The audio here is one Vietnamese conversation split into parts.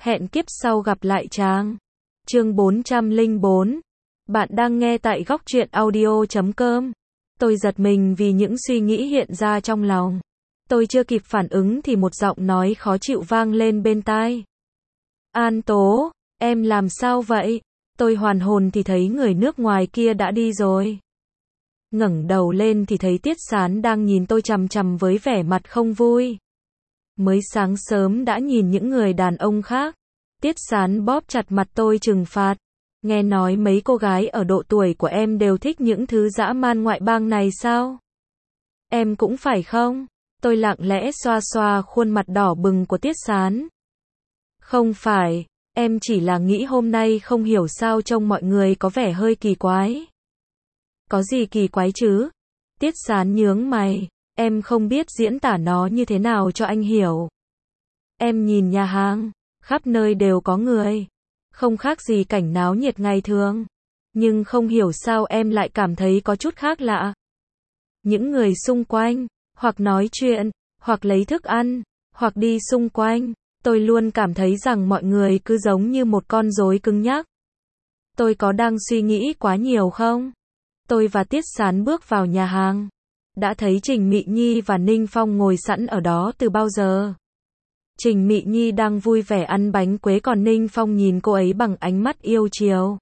Hẹn kiếp sau gặp lại chàng. Chương 404. Bạn đang nghe tại góc truyện audio.com. Tôi giật mình vì những suy nghĩ hiện ra trong lòng. Tôi chưa kịp phản ứng thì một giọng nói khó chịu vang lên bên tai. An Tố, em làm sao vậy? Tôi hoàn hồn thì thấy người nước ngoài kia đã đi rồi. Ngẩng đầu lên thì thấy Tiết Sán đang nhìn tôi chằm chằm với vẻ mặt không vui. Mới sáng sớm đã nhìn những người đàn ông khác. Tiết Sán bóp chặt mặt tôi trừng phạt. Nghe nói mấy cô gái ở độ tuổi của em đều thích những thứ dã man ngoại bang này sao? Em cũng phải không? Tôi lặng lẽ xoa xoa khuôn mặt đỏ bừng của Tiết Sán. Không phải, em chỉ là nghĩ hôm nay không hiểu sao trông mọi người có vẻ hơi kỳ quái. Có gì kỳ quái chứ? Tiết Sán nhướng mày, em không biết diễn tả nó như thế nào cho anh hiểu. Em nhìn nhà hàng, khắp nơi đều có người, không khác gì cảnh náo nhiệt ngày thường. Nhưng không hiểu sao em lại cảm thấy có chút khác lạ. Những người xung quanh, hoặc nói chuyện, hoặc lấy thức ăn, hoặc đi xung quanh, tôi luôn cảm thấy rằng mọi người cứ giống như một con rối cứng nhắc. Tôi có đang suy nghĩ quá nhiều không? Tôi và Tiết Sán bước vào nhà hàng. Đã thấy Trình Mị Nhi và Ninh Phong ngồi sẵn ở đó từ bao giờ. Trình Mị Nhi đang vui vẻ ăn bánh quế còn Ninh Phong nhìn cô ấy bằng ánh mắt yêu chiều.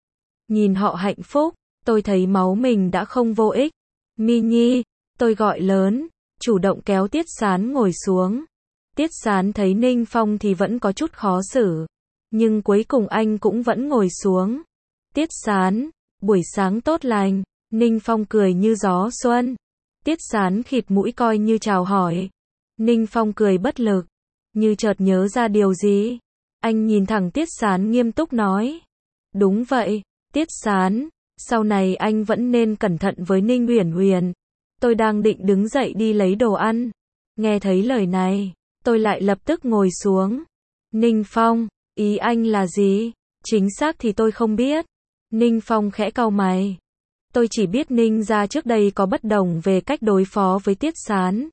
Nhìn họ hạnh phúc, tôi thấy máu mình đã không vô ích. Mị Nhi, tôi gọi lớn, chủ động kéo Tiết Sán ngồi xuống. Tiết Sán thấy Ninh Phong thì vẫn có chút khó xử. Nhưng cuối cùng anh cũng vẫn ngồi xuống. Tiết Sán, buổi sáng tốt lành. Ninh Phong cười như gió xuân. Tiết Sán khịt mũi coi như chào hỏi. Ninh Phong cười bất lực, như chợt nhớ ra điều gì. Anh nhìn thẳng Tiết Sán nghiêm túc nói. Đúng vậy, Tiết Sán, sau này anh vẫn nên cẩn thận với Ninh Uyển Uyển. Tôi đang định đứng dậy đi lấy đồ ăn. Nghe thấy lời này, tôi lại lập tức ngồi xuống. Ninh Phong, ý anh là gì? Chính xác thì tôi không biết. Ninh Phong khẽ cau mày. Tôi chỉ biết Ninh gia trước đây có bất đồng về cách đối phó với Tiết Sán.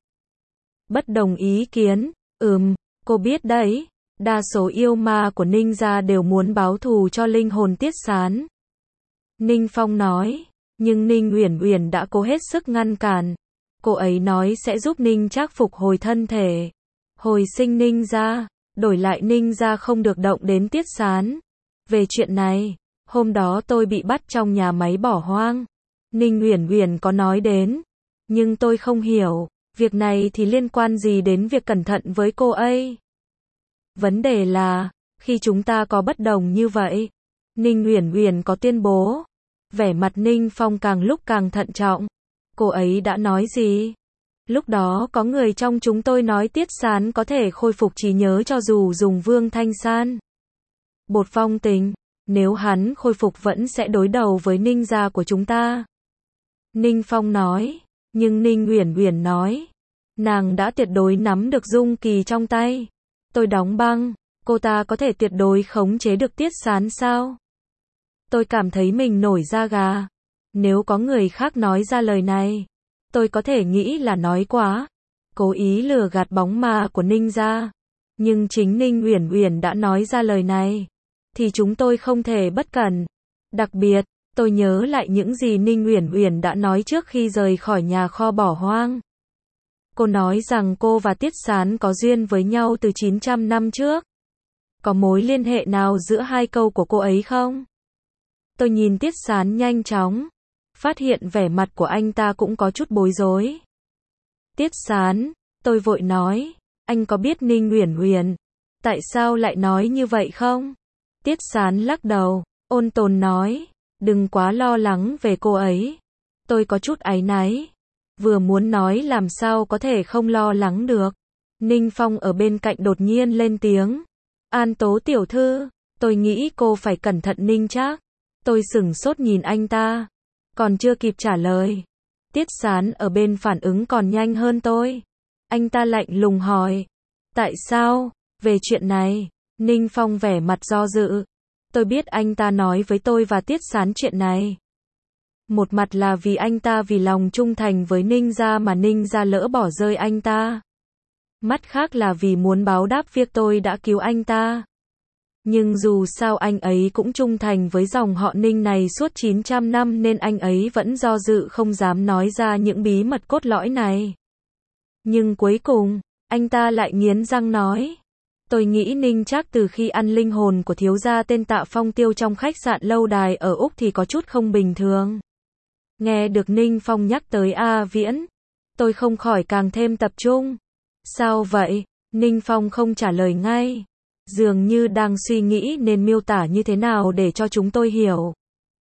Bất đồng ý kiến, cô biết đấy, đa số yêu ma của Ninh gia đều muốn báo thù cho linh hồn Tiết Sán. Ninh Phong nói, nhưng Ninh Uyển Uyển đã cố hết sức ngăn cản. Cô ấy nói sẽ giúp Ninh Trác phục hồi thân thể, hồi sinh Ninh gia, đổi lại Ninh gia không được động đến Tiết Sán. Về chuyện này, hôm đó tôi bị bắt trong nhà máy bỏ hoang. Ninh Uyển Uyển có nói đến, nhưng tôi không hiểu, việc này thì liên quan gì đến việc cẩn thận với cô ấy. Vấn đề là, khi chúng ta có bất đồng như vậy, Ninh Uyển Uyển có tuyên bố. Vẻ mặt Ninh Phong càng lúc càng thận trọng. Cô ấy đã nói gì? Lúc đó có người trong chúng tôi nói Tiết Sán có thể khôi phục trí nhớ cho dù dùng Vương Thanh San. Bột Phong Tình, nếu hắn khôi phục vẫn sẽ đối đầu với Ninh gia của chúng ta. Ninh Phong nói, nhưng Ninh Uyển Uyển nói, nàng đã tuyệt đối nắm được dung kỳ trong tay. Tôi đóng băng, cô ta có thể tuyệt đối khống chế được Tiết Sán sao? Tôi cảm thấy mình nổi da gà. Nếu có người khác nói ra lời này, tôi có thể nghĩ là nói quá, cố ý lừa gạt bóng ma của Ninh gia. Nhưng chính Ninh Uyển Uyển đã nói ra lời này, thì chúng tôi không thể bất cẩn. Đặc biệt, tôi nhớ lại những gì Ninh Uyển Uyển đã nói trước khi rời khỏi nhà kho bỏ hoang. Cô nói rằng cô và Tiết Sán có duyên với nhau từ 900 năm trước. Có mối liên hệ nào giữa hai câu của cô ấy không? Tôi nhìn Tiết Sán nhanh chóng, phát hiện vẻ mặt của anh ta cũng có chút bối rối. Tiết Sán, tôi vội nói, anh có biết Ninh Uyển Uyển tại sao lại nói như vậy không? Tiết Sán lắc đầu, ôn tồn nói, đừng quá lo lắng về cô ấy. Tôi có chút áy náy, vừa muốn nói làm sao có thể không lo lắng được. Ninh Phong ở bên cạnh đột nhiên lên tiếng, An Tố tiểu thư, tôi nghĩ cô phải cẩn thận Ninh Trác. Tôi sửng sốt nhìn anh ta, còn chưa kịp trả lời. Tiết Sán ở bên phản ứng còn nhanh hơn tôi. Anh ta lạnh lùng hỏi, tại sao? Về chuyện này, Ninh Phong vẻ mặt do dự. Tôi biết anh ta nói với tôi và Tiết Sán chuyện này. Một mặt là vì anh ta vì lòng trung thành với Ninh gia mà Ninh gia lỡ bỏ rơi anh ta. Mắt khác là vì muốn báo đáp việc tôi đã cứu anh ta. Nhưng dù sao anh ấy cũng trung thành với dòng họ Ninh này suốt 900 năm nên anh ấy vẫn do dự không dám nói ra những bí mật cốt lõi này. Nhưng cuối cùng, anh ta lại nghiến răng nói. Tôi nghĩ Ninh Trác từ khi ăn linh hồn của thiếu gia tên Tạ Phong Tiêu trong khách sạn lâu đài ở Úc thì có chút không bình thường. Nghe được Ninh Phong nhắc tới A Viễn, tôi không khỏi càng thêm tập trung. Sao vậy? Ninh Phong không trả lời ngay. Dường như đang suy nghĩ nên miêu tả như thế nào để cho chúng tôi hiểu.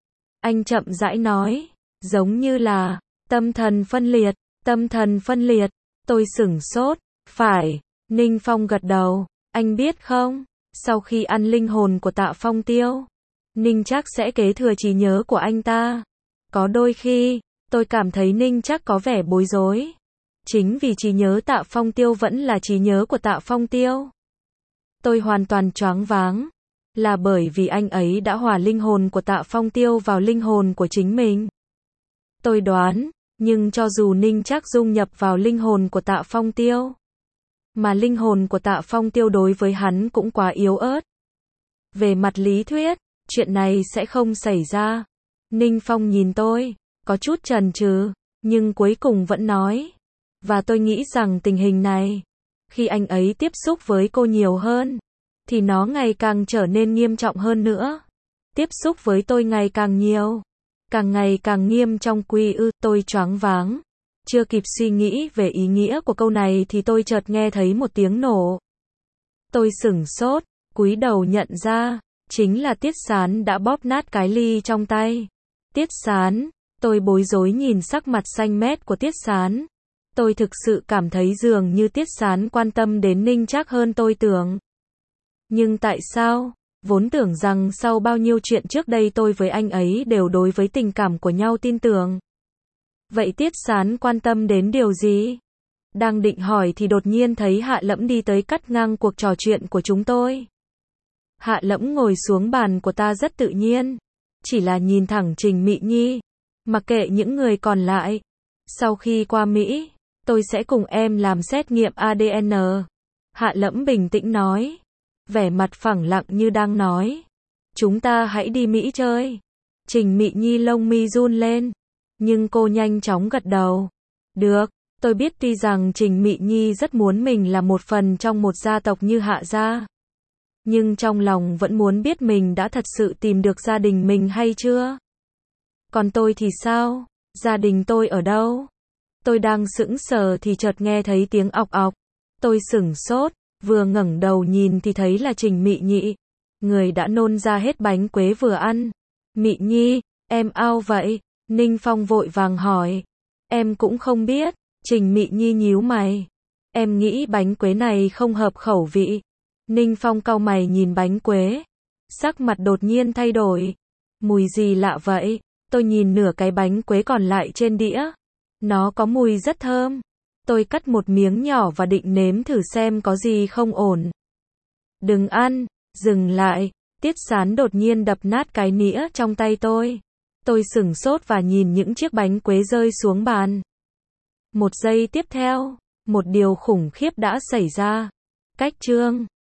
Anh chậm rãi nói, giống như là tâm thần phân liệt, tâm thần phân liệt. Tôi sửng sốt, phải. Ninh Phong gật đầu, anh biết không, sau khi ăn linh hồn của Tạ Phong Tiêu, Ninh Trác sẽ kế thừa trí nhớ của anh ta. Có đôi khi, tôi cảm thấy Ninh Trác có vẻ bối rối. Chính vì trí nhớ Tạ Phong Tiêu vẫn là trí nhớ của Tạ Phong Tiêu. Tôi hoàn toàn choáng váng. Là bởi vì anh ấy đã hòa linh hồn của Tạ Phong Tiêu vào linh hồn của chính mình. Tôi đoán, nhưng cho dù Ninh Trác dung nhập vào linh hồn của Tạ Phong Tiêu, mà linh hồn của Tạ Phong Tiêu đối với hắn cũng quá yếu ớt. Về mặt lý thuyết, chuyện này sẽ không xảy ra. Ninh Phong nhìn tôi, có chút chần chừ, nhưng cuối cùng vẫn nói. Và tôi nghĩ rằng tình hình này, khi anh ấy tiếp xúc với cô nhiều hơn, thì nó ngày càng trở nên nghiêm trọng hơn nữa. Tiếp xúc với tôi ngày càng nhiều, càng ngày càng nghiêm trong tôi choáng váng. Chưa kịp suy nghĩ về ý nghĩa của câu này thì tôi chợt nghe thấy một tiếng nổ. Tôi sửng sốt, cúi đầu nhận ra, chính là Tiết Sán đã bóp nát cái ly trong tay. Tiết Sán, tôi bối rối nhìn sắc mặt xanh mét của Tiết Sán. Tôi thực sự cảm thấy dường như Tiết Sán quan tâm đến Ninh Trác hơn tôi tưởng. Nhưng tại sao? Vốn tưởng rằng sau bao nhiêu chuyện trước đây tôi với anh ấy đều đối với tình cảm của nhau tin tưởng. Vậy Tiết Sán quan tâm đến điều gì? Đang định hỏi thì đột nhiên thấy Hạ Lẫm đi tới cắt ngang cuộc trò chuyện của chúng tôi. Hạ Lẫm ngồi xuống bàn của ta rất tự nhiên. Chỉ là nhìn thẳng Trình Mị Nhi. Mặc kệ những người còn lại. Sau khi qua Mỹ, tôi sẽ cùng em làm xét nghiệm ADN. Hạ Lẫm bình tĩnh nói. Vẻ mặt phẳng lặng như đang nói. Chúng ta hãy đi Mỹ chơi. Trình Mị Nhi lông mi run lên. Nhưng cô nhanh chóng gật đầu. Được, tôi biết tuy rằng Trình Mị Nhi rất muốn mình là một phần trong một gia tộc như Hạ gia. Nhưng trong lòng vẫn muốn biết mình đã thật sự tìm được gia đình mình hay chưa. Còn tôi thì sao? Gia đình tôi ở đâu? Tôi đang sững sờ thì chợt nghe thấy tiếng ọc ọc. Tôi sửng sốt, vừa ngẩng đầu nhìn thì thấy là Trình Mị Nhi. Người đã nôn ra hết bánh quế vừa ăn. Mị Nhi, em ao vậy? Ninh Phong vội vàng hỏi. Em cũng không biết. Trình Mị Nhi nhíu mày. Em nghĩ bánh quế này không hợp khẩu vị. Ninh Phong cau mày nhìn bánh quế. Sắc mặt đột nhiên thay đổi. Mùi gì lạ vậy? Tôi nhìn nửa cái bánh quế còn lại trên đĩa. Nó có mùi rất thơm. Tôi cắt một miếng nhỏ và định nếm thử xem có gì không ổn. Đừng ăn, dừng lại. Tiết Sán đột nhiên đập nát cái nĩa trong tay tôi. Tôi sửng sốt và nhìn những chiếc bánh quế rơi xuống bàn. Một giây tiếp theo, một điều khủng khiếp đã xảy ra. Cách chương